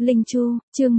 Linh Chu, chương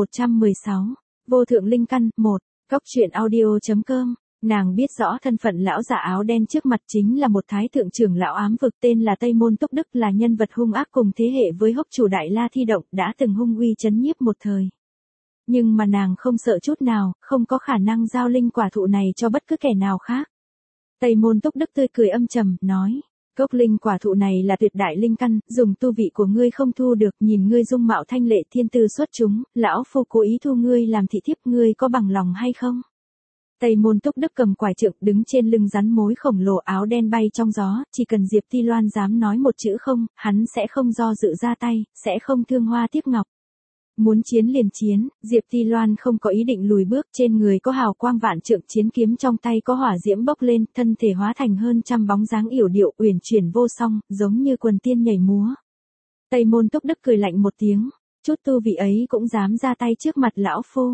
1116, Vô thượng linh căn, 1, Cóc truyện audio.com. Nàng biết rõ thân phận lão giả áo đen trước mặt chính là một thái thượng trưởng lão ám vực tên là Tây Môn Túc Đức, là nhân vật hung ác cùng thế hệ với hốc chủ Đại La Thi Động, đã từng hung uy chấn nhiếp một thời. Nhưng mà nàng không sợ chút nào, không có khả năng giao linh quả thụ này cho bất cứ kẻ nào khác. Tây Môn Túc Đức tươi cười âm trầm, nói: Cốc linh quả thụ này là tuyệt đại linh căn, dùng tu vị của ngươi không thu được, nhìn ngươi dung mạo thanh lệ thiên tư xuất chúng, lão phu cố ý thu ngươi làm thị thiếp, ngươi có bằng lòng hay không? Tây Môn Túc Đức cầm quải trượng đứng trên lưng rắn mối khổng lồ, áo đen bay trong gió, chỉ cần Diệp Ti Loan dám nói một chữ không, hắn sẽ không do dự ra tay, sẽ không thương hoa tiếc ngọc. Muốn chiến liền chiến, Diệp Ti Loan không có ý định lùi bước, trên người có hào quang vạn trượng, chiến kiếm trong tay có hỏa diễm bốc lên, thân thể hóa thành hơn trăm bóng dáng yểu điệu, uyển chuyển vô song, giống như quần tiên nhảy múa. Tây Môn Túc Đức cười lạnh một tiếng, chút tu vị ấy cũng dám ra tay trước mặt lão phu.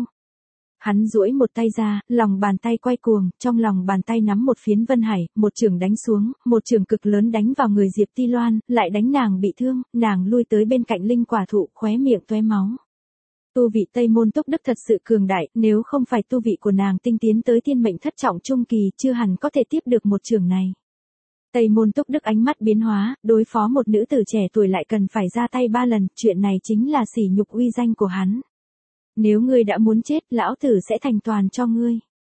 Hắn duỗi một tay ra, lòng bàn tay quay cuồng, trong lòng bàn tay nắm một phiến vân hải, một chưởng đánh xuống, một chưởng cực lớn đánh vào người Diệp Ti Loan, lại đánh nàng bị thương, nàng lui tới bên cạnh linh quả thụ, khóe miệng tóe máu. Tu vị Tây Môn Túc Đức thật sự cường đại, nếu không phải tu vị của nàng tinh tiến tới thiên mệnh thất trọng trung kỳ, chưa hẳn có thể tiếp được một chưởng này. Tây Môn Túc Đức ánh mắt biến hóa, đối phó một nữ tử trẻ tuổi lại cần phải ra tay 3 lần, chuyện này chính là sỉ nhục uy danh của hắn. Nếu ngươi đã muốn chết, lão tử sẽ thành toàn cho ngươi.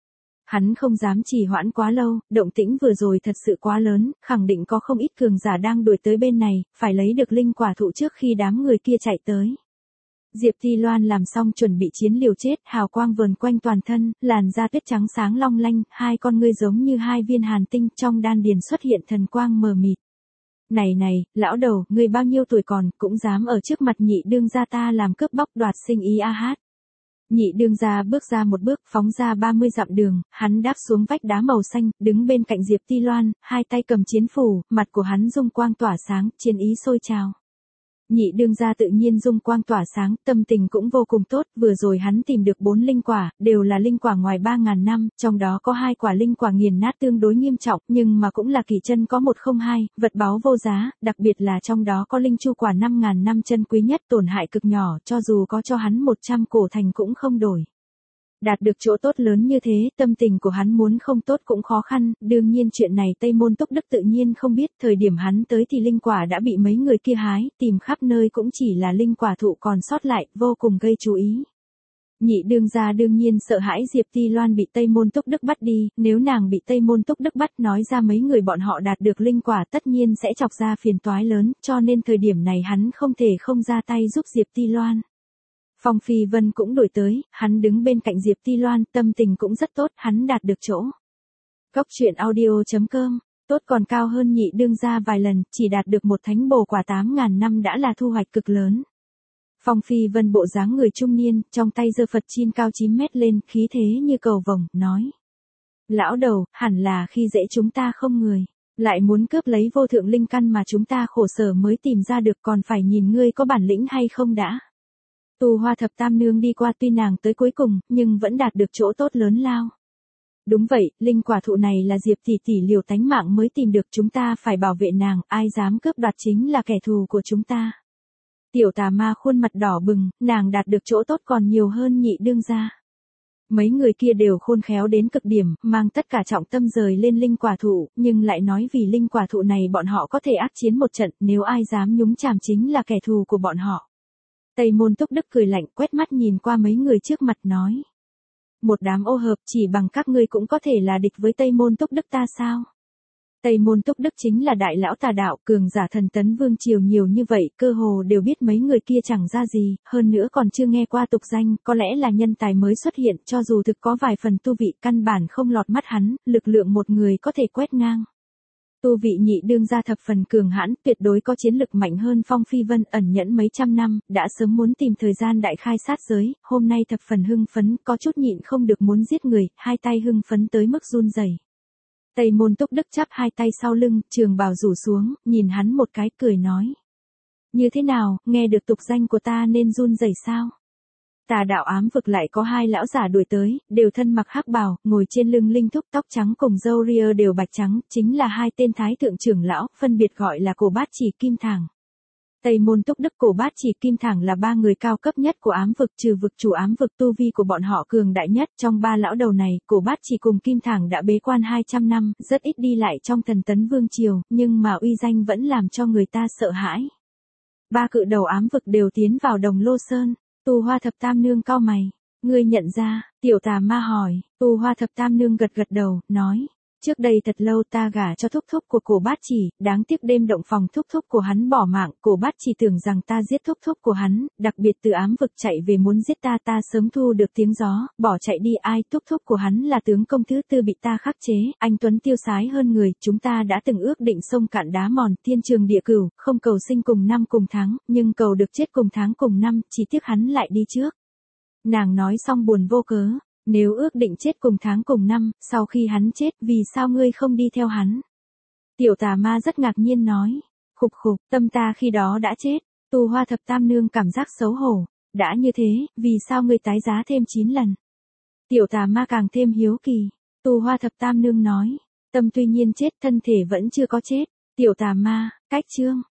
Hắn không dám trì hoãn quá lâu, động tĩnh vừa rồi thật sự quá lớn, khẳng định có không ít cường giả đang đuổi tới bên này, phải lấy được linh quả thụ trước khi đám người kia chạy tới. Diệp Ti Loan làm xong chuẩn bị chiến liều chết, hào quang vờn quanh toàn thân, làn da tuyết trắng sáng long lanh, hai con ngươi giống như hai viên hàn tinh, trong đan điền xuất hiện thần quang mờ mịt. Này, lão đầu, ngươi bao nhiêu tuổi còn, cũng dám ở trước mặt nhị đương gia ta làm cướp bóc đoạt sinh ý a hát. Nhị đương gia bước ra một bước, phóng ra 30 dặm đường, hắn đáp xuống vách đá màu xanh, đứng bên cạnh Diệp Ti Loan, hai tay cầm chiến phủ, mặt của hắn dung quang tỏa sáng, chiến ý sôi trào. Nhị đương gia tự nhiên dung quang tỏa sáng, tâm tình cũng vô cùng tốt, vừa rồi hắn tìm được 4 linh quả, đều là linh quả ngoài 3.000 năm, trong đó có 2 quả linh quả nghiền nát tương đối nghiêm trọng, nhưng mà cũng là kỳ chân có 102, vật báu vô giá, đặc biệt là trong đó có linh chu quả 5.000 năm chân quý nhất, tổn hại cực nhỏ, cho dù có cho hắn 100 cổ thành cũng không đổi. Đạt được chỗ tốt lớn như thế, tâm tình của hắn muốn không tốt cũng khó khăn, đương nhiên chuyện này Tây Môn Túc Đức tự nhiên không biết, thời điểm hắn tới thì linh quả đã bị mấy người kia hái, tìm khắp nơi cũng chỉ là linh quả thụ còn sót lại, vô cùng gây chú ý. Nhị đương gia đương nhiên sợ hãi Diệp Ti Loan bị Tây Môn Túc Đức bắt đi, nếu nàng bị Tây Môn Túc Đức bắt nói ra mấy người bọn họ đạt được linh quả tất nhiên sẽ chọc ra phiền toái lớn, cho nên thời điểm này hắn không thể không ra tay giúp Diệp Ti Loan. Phong Phi Vân cũng đuổi tới, hắn đứng bên cạnh Diệp Ti Loan, tâm tình cũng rất tốt, hắn đạt được chỗ. Cóc truyện audio.com, tốt còn cao hơn nhị đương gia vài lần, chỉ đạt được một thánh bồ quả 8.000 năm đã là thu hoạch cực lớn. Phong Phi Vân bộ dáng người trung niên, trong tay giơ Phật chin cao 9 mét lên, khí thế như cầu vồng, nói: Lão đầu, hẳn là khi dễ chúng ta không người, lại muốn cướp lấy vô thượng linh căn mà chúng ta khổ sở mới tìm ra được, còn phải nhìn ngươi có bản lĩnh hay không đã. Tu Hoa Thập Tam Nương đi qua tuy nàng tới cuối cùng, nhưng vẫn đạt được chỗ tốt lớn lao. Đúng vậy, linh quả thụ này là Diệp tỷ tỷ liều tánh mạng mới tìm được, chúng ta phải bảo vệ nàng, ai dám cướp đoạt chính là kẻ thù của chúng ta. Tiểu tà ma khuôn mặt đỏ bừng, nàng đạt được chỗ tốt còn nhiều hơn nhị đương gia. Mấy người kia đều khôn khéo đến cực điểm, mang tất cả trọng tâm rời lên linh quả thụ, nhưng lại nói vì linh quả thụ này bọn họ có thể ác chiến một trận, nếu ai dám nhúng chàm chính là kẻ thù của bọn họ. Tây Môn Túc Đức cười lạnh, quét mắt nhìn qua mấy người trước mặt nói: Một đám ô hợp, chỉ bằng các ngươi cũng có thể là địch với Tây Môn Túc Đức ta sao? Tây Môn Túc Đức chính là đại lão tà đạo, cường giả thần tấn vương triều nhiều như vậy, cơ hồ đều biết mấy người kia chẳng ra gì, hơn nữa còn chưa nghe qua tục danh, có lẽ là nhân tài mới xuất hiện, cho dù thực có vài phần tu vị, căn bản không lọt mắt hắn, lực lượng một người có thể quét ngang. Tu vị nhị đương gia thập phần cường hãn, tuyệt đối có chiến lực mạnh hơn Phong Phi Vân, ẩn nhẫn mấy trăm năm, đã sớm muốn tìm thời gian đại khai sát giới, hôm nay thập phần hưng phấn, có chút nhịn không được muốn giết người, hai tay hưng phấn tới mức run rẩy. Tây Môn Túc Đức chắp hai tay sau lưng, trường bào rủ xuống, nhìn hắn một cái, cười nói: Như thế nào, nghe được tục danh của ta nên run rẩy sao? Tà đạo ám vực lại có 2 lão giả đuổi tới, đều thân mặc hắc bào, ngồi trên lưng linh thúc, tóc trắng cùng râu ria đều bạch trắng, chính là 2 tên thái thượng trưởng lão, phân biệt gọi là Cổ Bát Chỉ Kim Thàng. Tây Môn Túc Đức, Cổ Bát Chỉ, Kim Thẳng là ba người cao cấp nhất của ám vực, trừ vực chủ ám vực, tu vi của bọn họ cường đại nhất. Trong ba lão đầu này, Cổ Bát Chỉ cùng Kim Thẳng đã bế quan 200 năm, rất ít đi lại trong Thần Tấn Vương Triều, nhưng mà uy danh vẫn làm cho người ta sợ hãi. Ba cự đầu ám vực đều tiến vào Đồng Lô Sơn. Tu Hoa Thập Tam Nương cau mày. Ngươi nhận ra? Tiểu Tà Ma hỏi. Tu Hoa Thập Tam Nương gật gật đầu, nói. Trước đây thật lâu ta gả cho thúc thúc của Cổ Bát Chỉ, đáng tiếc đêm động phòng thúc thúc của hắn bỏ mạng, Cổ Bát Chỉ tưởng rằng ta giết thúc thúc của hắn, đặc biệt từ ám vực chạy về muốn giết ta, ta sớm thu được tiếng gió, bỏ chạy đi. Ai, thúc thúc của hắn là tướng công thứ tư bị ta khắc chế, anh tuấn tiêu sái hơn người, chúng ta đã từng ước định sông cạn đá mòn, thiên trường địa cửu, không cầu sinh cùng năm cùng tháng, nhưng cầu được chết cùng tháng cùng năm, chỉ tiếc hắn lại đi trước. Nàng nói xong buồn vô cớ. Nếu ước định chết cùng tháng cùng năm, sau khi hắn chết, vì sao ngươi không đi theo hắn? Tiểu Tà Ma rất ngạc nhiên nói. Khục khục, tâm ta khi đó đã chết. Tu Hoa Thập Tam Nương cảm giác xấu hổ. Đã như thế, vì sao ngươi tái giá thêm 9 lần? Tiểu Tà Ma càng thêm hiếu kỳ. Tu Hoa Thập Tam Nương nói. Tâm tuy nhiên chết, thân thể vẫn chưa có chết. Tiểu Tà Ma, cách chương.